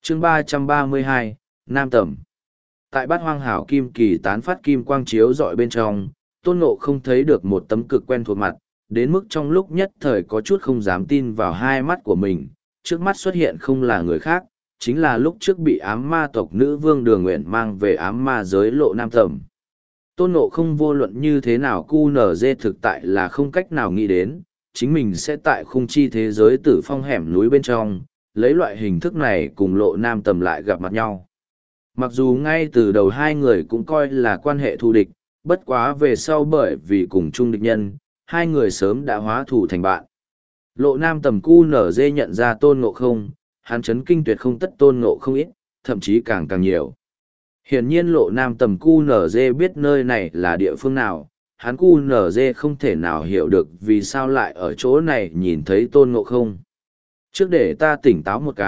chương 332, Nam Tầm. Tại bát hoang hảo kim kỳ tán phát kim quang chiếu dọi bên trong, Tôn Ngộ không thấy được một tấm cực quen thuộc mặt, đến mức trong lúc nhất thời có chút không dám tin vào hai mắt của mình. Trước mắt xuất hiện không là người khác, chính là lúc trước bị ám ma tộc nữ vương Đường Nguyện mang về ám ma giới Lộ Nam Tầm. Tôn Ngộ không vô luận như thế nào QNZ thực tại là không cách nào nghĩ đến, chính mình sẽ tại khung chi thế giới tử phong hẻm núi bên trong, lấy loại hình thức này cùng Lộ Nam Tầm lại gặp mặt nhau. Mặc dù ngay từ đầu hai người cũng coi là quan hệ thù địch, bất quá về sau bởi vì cùng chung địch nhân, hai người sớm đã hóa thù thành bạn. Lộ Nam Tầm QNZ nhận ra Tôn Ngộ không, hắn chấn kinh tuyệt không tất Tôn Ngộ không ít, thậm chí càng nhiều. Hiển nhiên Lộ Nam Tầm QNZ biết nơi này là địa phương nào, hắn QNZ không thể nào hiểu được vì sao lại ở chỗ này nhìn thấy Tôn Ngộ không. Trước để ta tỉnh táo một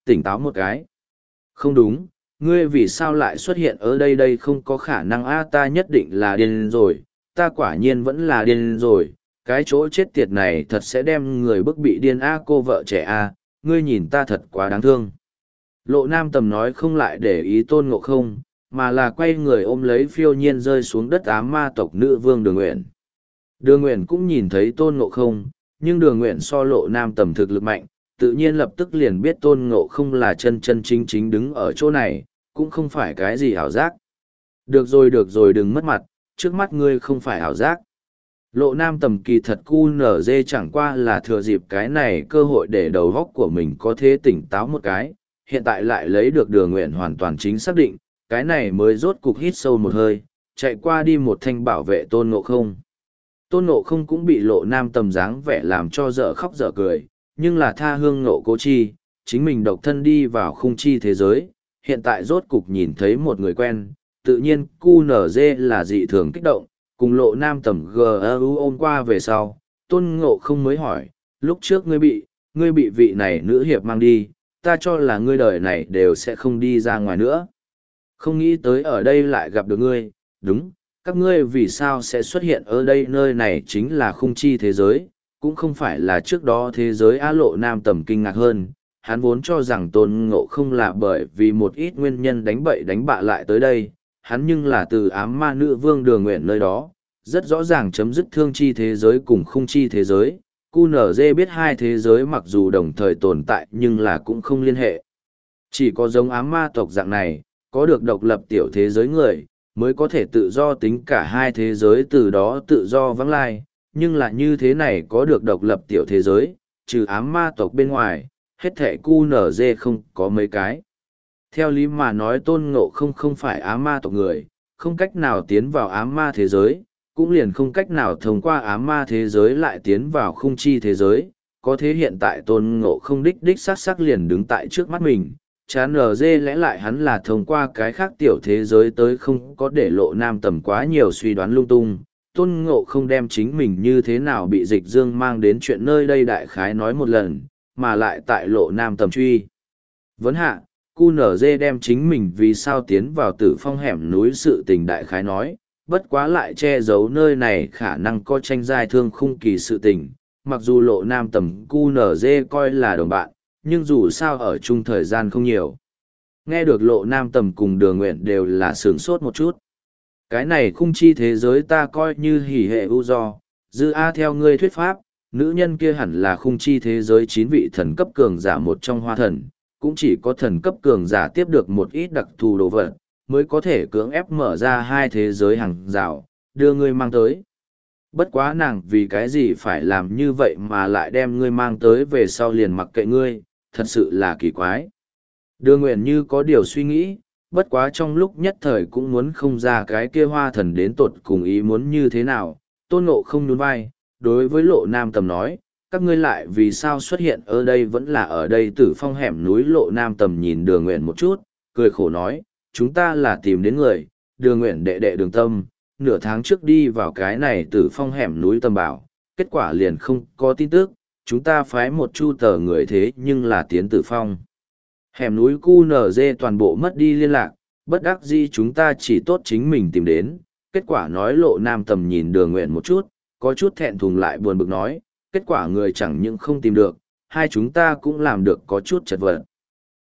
cái. Không đúng, ngươi vì sao lại xuất hiện ở đây, đây không có khả năng a, ta nhất định là điên rồi, ta quả nhiên vẫn là điên rồi, cái chỗ chết tiệt này thật sẽ đem người bức bị điên a, cô vợ trẻ a, ngươi nhìn ta thật quá đáng thương. Lộ Nam Tầm nói không lại để ý Tôn Ngộ không, mà là quay người ôm lấy phiêu nhiên rơi xuống đất ám ma tộc nữ vương Đường Nguyện. Đường Nguyện cũng nhìn thấy Tôn Ngộ không, nhưng Đường Nguyện so Lộ Nam Tầm thực lực mạnh, tự nhiên lập tức liền biết Tôn Ngộ không là chân chân chính chính đứng ở chỗ này, cũng không phải cái gì ảo giác. Được rồi đừng mất mặt, trước mắt ngươi không phải ảo giác. Lộ Nam Tầm kỳ thật QNZ chẳng qua là thừa dịp cái này cơ hội để đầu góc của mình có thể tỉnh táo một cái, hiện tại lại lấy được Đường Nguyện hoàn toàn chính xác định, cái này mới rốt cục hít sâu một hơi, chạy qua đi một thanh bảo vệ Tôn Ngộ không. Tôn Ngộ không cũng bị Lộ Nam Tầm dáng vẻ làm cho dở khóc dở cười, nhưng là tha hương nộ cố chi, chính mình độc thân đi vào khung chi thế giới, hiện tại rốt cục nhìn thấy một người quen, tự nhiên QNZ là dị thường kích động, cùng Lộ Nam Tầm GU ôm qua về sau, Tôn Ngộ không mới hỏi, lúc trước ngươi bị vị này nữ hiệp mang đi, ta cho là ngươi đời này đều sẽ không đi ra ngoài nữa. Không nghĩ tới ở đây lại gặp được ngươi, đúng, các ngươi vì sao sẽ xuất hiện ở đây, nơi này chính là khung chi thế giới, cũng không phải là trước đó thế giới á. Lộ Nam Tầm kinh ngạc hơn, hắn vốn cho rằng Tôn Ngộ không là bởi vì một ít nguyên nhân đánh bậy đánh bạ lại tới đây, hắn nhưng là từ ám ma nữ vương Đường Nguyện nơi đó, rất rõ ràng chấm dứt thương chi thế giới cùng khung chi thế giới. QNZ biết hai thế giới mặc dù đồng thời tồn tại nhưng là cũng không liên hệ. Chỉ có giống ám ma tộc dạng này, có được độc lập tiểu thế giới người, mới có thể tự do tính cả hai thế giới, từ đó tự do vắng lai, nhưng là như thế này có được độc lập tiểu thế giới, trừ ám ma tộc bên ngoài, hết thệ QNZ không có mấy cái. Theo lý mà nói Tôn Ngộ không phải ám ma tộc người, không cách nào tiến vào ám ma thế giới, cũng liền không cách nào thông qua ám ma thế giới lại tiến vào khung chi thế giới, có thế hiện tại Tôn Ngộ không đích xác liền đứng tại trước mắt mình. Chán lẽ lại hắn là thông qua cái khác tiểu thế giới tới, không có để Lộ Nam Tầm quá nhiều suy đoán lung tung. Tôn Ngộ không đem chính mình như thế nào bị Dịch Dương mang đến chuyện nơi đây đại khái nói một lần, mà lại tại Lộ Nam Tầm truy vấn hạ, QNZ đem chính mình vì sao tiến vào tử phong hẻm núi sự tình đại khái nói, bất quá lại che giấu nơi này khả năng có tranh giai thương khung kỳ sự tình. Mặc dù Lộ Nam Tầm QNZ coi là đồng bạn, nhưng dù sao ở chung thời gian không nhiều. Nghe được Lộ Nam Tầm cùng Đường Nguyện đều là sướng sốt một chút. Cái này khung chi thế giới ta coi như hỉ hệ ưu do, dư A theo ngươi thuyết pháp, nữ nhân kia hẳn là khung chi thế giới 9 vị thần cấp cường giả một trong hoa thần, cũng chỉ có thần cấp cường giả tiếp được một ít đặc thù đồ vật, mới có thể cưỡng ép mở ra hai thế giới hàng rào, đưa ngươi mang tới. Bất quá nàng vì cái gì phải làm như vậy mà lại đem ngươi mang tới về sau liền mặc kệ ngươi, thật sự là kỳ quái. Đường Nguyện như có điều suy nghĩ, bất quá trong lúc nhất thời cũng muốn không ra cái kia hoa thần đến tột cùng ý muốn như thế nào. Tôn Ngộ không nhún vai, đối với Lộ Nam Tầm nói, các ngươi lại vì sao xuất hiện ở đây, vẫn là ở đây tử phong hẻm núi. Lộ Nam Tầm nhìn Đường Nguyện một chút, cười khổ nói, chúng ta là tìm đến người, Đường Nguyện đệ Đường Tâm, nửa tháng trước đi vào cái này tử phong hẻm núi tầm bảo, kết quả liền không có tin tức, chúng ta phái một chu tờ người thế nhưng là tiến tử phong hẻm núi QNZ toàn bộ mất đi liên lạc, bất đắc dĩ chúng ta chỉ tốt chính mình tìm đến. Kết quả nói. Lộ Nam Tầm nhìn Đường Nguyện một chút, có chút thẹn thùng lại buồn bực nói, kết quả người chẳng những không tìm được, hai chúng ta cũng làm được có chút chật vật.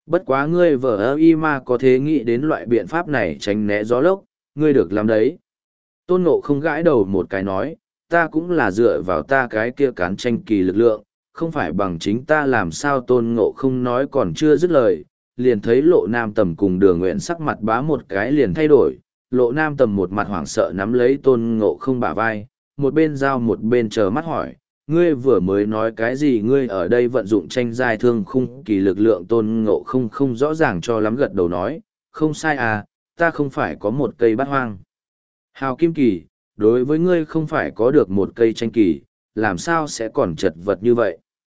Bất quá ngươi vợ ơ y ma có thể nghĩ đến loại biện pháp này tránh né gió lốc, ngươi được làm đấy. Tôn Ngộ không gãi đầu một cái nói, ta cũng là dựa vào ta cái kia cán tranh kỳ lực lượng, không phải bằng chính ta làm sao. Tôn Ngộ không nói còn chưa dứt lời, liền thấy Lộ Nam Tầm cùng Đường Nguyện sắc mặt bá một cái liền thay đổi. Lộ Nam Tầm một mặt hoảng sợ nắm lấy Tôn Ngộ không bả vai, một bên giao một bên chờ mắt hỏi, ngươi vừa mới nói cái gì? Ngươi ở đây vận dụng tranh giai thương khung kỳ lực lượng? Tôn Ngộ không không rõ ràng cho lắm, gật đầu nói, không sai à, ta không phải có một cây bát hoang hào kim kỳ, đối với ngươi không phải có được một cây tranh kỳ, làm sao sẽ còn chật vật như vậy?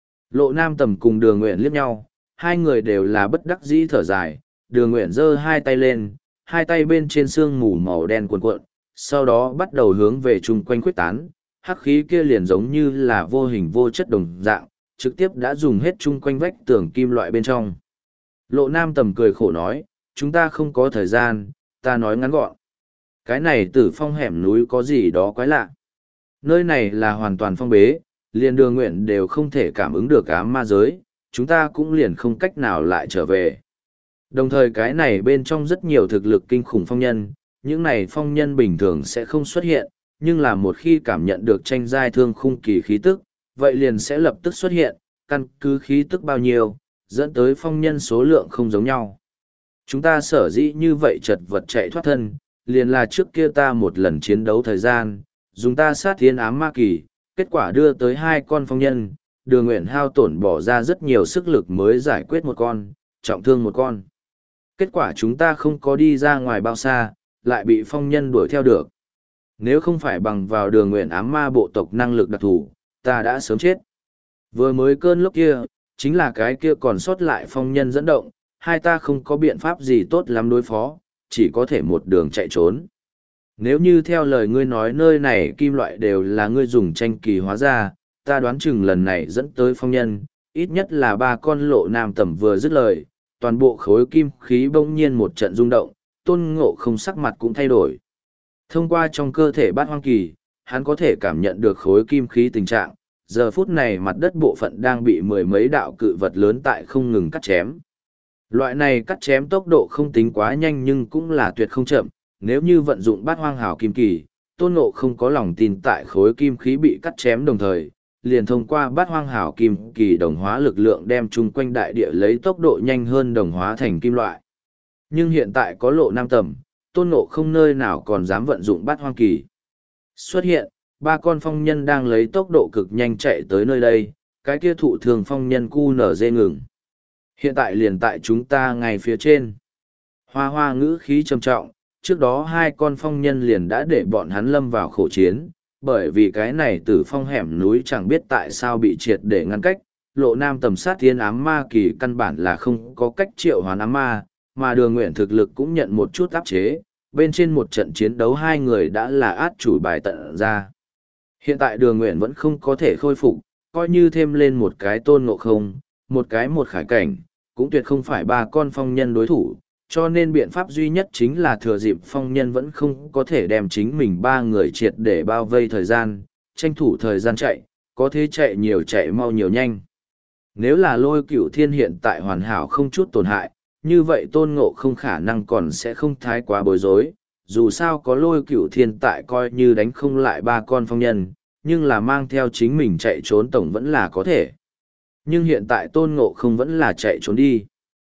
Lộ Nam Tầm cùng Đường Nguyện liếc nhau, hai người đều là bất đắc dĩ thở dài. Đường Nguyện giơ hai tay lên, hai tay bên trên sương mù màu đen cuồn cuộn, sau đó bắt đầu hướng về chung quanh khuếch tán, hắc khí kia liền giống như là vô hình vô chất đồng dạng, trực tiếp đã dùng hết chung quanh vách tường kim loại bên trong. Lộ Nam Tầm cười khổ nói, chúng ta không có thời gian, ta nói ngắn gọn. Cái này Tử Phong hẻm núi có gì đó quái lạ. Nơi này là hoàn toàn phong bế, liền Đường Nguyện đều không thể cảm ứng được ám ma giới, chúng ta cũng liền không cách nào lại trở về. Đồng thời cái này bên trong rất nhiều thực lực kinh khủng phong nhân, những này phong nhân bình thường sẽ không xuất hiện, nhưng là một khi cảm nhận được tranh giai thương khung kỳ khí tức, vậy liền sẽ lập tức xuất hiện, căn cứ khí tức bao nhiêu, dẫn tới phong nhân số lượng không giống nhau. Chúng ta sở dĩ như vậy chật vật chạy thoát thân, liền là trước kia ta một lần chiến đấu thời gian, dùng ta sát thiên ám ma kỳ, kết quả đưa tới hai con phong nhân, Đường Nguyện hao tổn bỏ ra rất nhiều sức lực mới giải quyết một con, trọng thương một con. Kết quả chúng ta không có đi ra ngoài bao xa, lại bị phong nhân đuổi theo được. Nếu không phải bằng vào Đường Nguyện ám ma bộ tộc năng lực đặc thù, ta đã sớm chết. Vừa mới cơn lốc kia, chính là cái kia còn sót lại phong nhân dẫn động, hai ta không có biện pháp gì tốt lắm đối phó, chỉ có thể một đường chạy trốn. Nếu như theo lời ngươi nói nơi này kim loại đều là ngươi dùng tranh kỳ hóa ra, ta đoán chừng lần này dẫn tới phong nhân, ít nhất là ba con. Lộ Nam Tầm vừa dứt lời, toàn bộ khối kim khí bỗng nhiên một trận rung động, Tôn Ngộ không sắc mặt cũng thay đổi. Thông qua trong cơ thể bát hoang kỳ, hắn có thể cảm nhận được khối kim khí tình trạng, giờ phút này mặt đất bộ phận đang bị mười mấy đạo cự vật lớn tại không ngừng cắt chém. Loại này cắt chém tốc độ không tính quá nhanh nhưng cũng là tuyệt không chậm, nếu như vận dụng bát hoang hào kim kỳ, Tôn Ngộ không có lòng tin tại khối kim khí bị cắt chém đồng thời, liền thông qua bát hoang hào kim kỳ đồng hóa lực lượng đem chung quanh đại địa lấy tốc độ nhanh hơn đồng hóa thành kim loại. Nhưng hiện tại có Lộ Nam Tầm, Tôn Ngộ không nơi nào còn dám vận dụng bát hoang kỳ. Xuất hiện, ba con phong nhân đang lấy tốc độ cực nhanh chạy tới nơi đây, cái kia thụ thường phong nhân cu nở dê ngừng. Hiện tại liền tại chúng ta ngay phía trên. Hoa Hoa ngữ khí trầm trọng, trước đó hai con phong nhân liền đã để bọn hắn lâm vào khổ chiến, bởi vì cái này Tử Phong hẻm núi chẳng biết tại sao bị triệt để ngăn cách. Lộ Nam Tầm sát thiên ám ma kỳ căn bản là không có cách triệu hoán ám ma, mà Đường Nguyện thực lực cũng nhận một chút áp chế, bên trên một trận chiến đấu hai người đã là át chủ bài tận ra. Hiện tại Đường Nguyện vẫn không có thể khôi phục, coi như thêm lên một cái Tôn Ngộ không, một cái một khải cảnh, cũng tuyệt không phải ba con phong nhân đối thủ, cho nên biện pháp duy nhất chính là thừa dịp phong nhân vẫn không có thể đem chính mình ba người triệt để bao vây thời gian, tranh thủ thời gian chạy, có thể chạy nhiều chạy mau nhiều nhanh. Nếu là Lôi Cửu Thiên hiện tại hoàn hảo không chút tổn hại, như vậy Tôn Ngộ không khả năng còn sẽ không thái quá bối rối, dù sao có Lôi Cửu Thiên tại coi như đánh không lại ba con phong nhân, nhưng là mang theo chính mình chạy trốn tổng vẫn là có thể. Nhưng hiện tại Tôn Ngộ không vẫn là chạy trốn đi.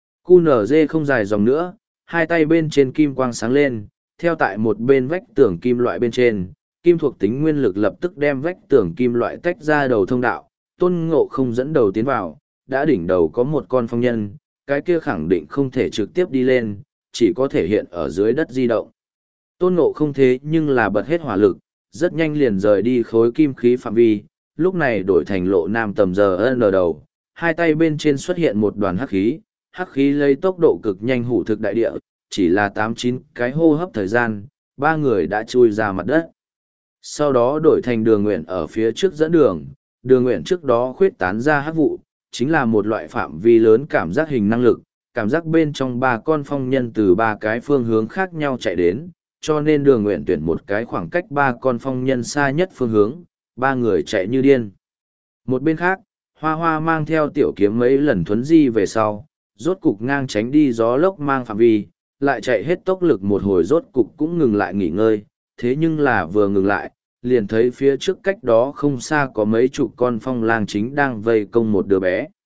QNZ không dài dòng nữa, hai tay bên trên kim quang sáng lên, theo tại một bên vách tường kim loại bên trên, kim thuộc tính nguyên lực lập tức đem vách tường kim loại tách ra đầu thông đạo, Tôn Ngộ không dẫn đầu tiến vào, đã đỉnh đầu có một con phong nhân, cái kia khẳng định không thể trực tiếp đi lên, chỉ có thể hiện ở dưới đất di động. Tôn Ngộ không thế nhưng là bật hết hỏa lực, rất nhanh liền rời đi khối kim khí phạm vi, lúc này đổi thành Lộ Nam Tầm giờ n đầu, hai tay bên trên xuất hiện một đoàn hắc khí lấy tốc độ cực nhanh hủ thực đại địa, chỉ là 8-9 cái hô hấp thời gian, ba người đã chui ra mặt đất. Sau đó đổi thành Đường Nguyện ở phía trước dẫn đường, Đường Nguyện trước đó khuyết tán ra hắc vụ, chính là một loại phạm vi lớn cảm giác hình năng lực, cảm giác bên trong ba con phong nhân từ ba cái phương hướng khác nhau chạy đến, cho nên Đường Nguyện tuyển một cái khoảng cách ba con phong nhân xa nhất phương hướng, ba người chạy như điên. Một bên khác, Hoa Hoa mang theo tiểu kiếm mấy lần thuấn di về sau, rốt cục ngang tránh đi gió lốc mang phạm vi, lại chạy hết tốc lực một hồi rốt cục cũng ngừng lại nghỉ ngơi, thế nhưng là vừa ngừng lại, liền thấy phía trước cách đó không xa có mấy chục con phong lang chính đang vây công một đứa bé.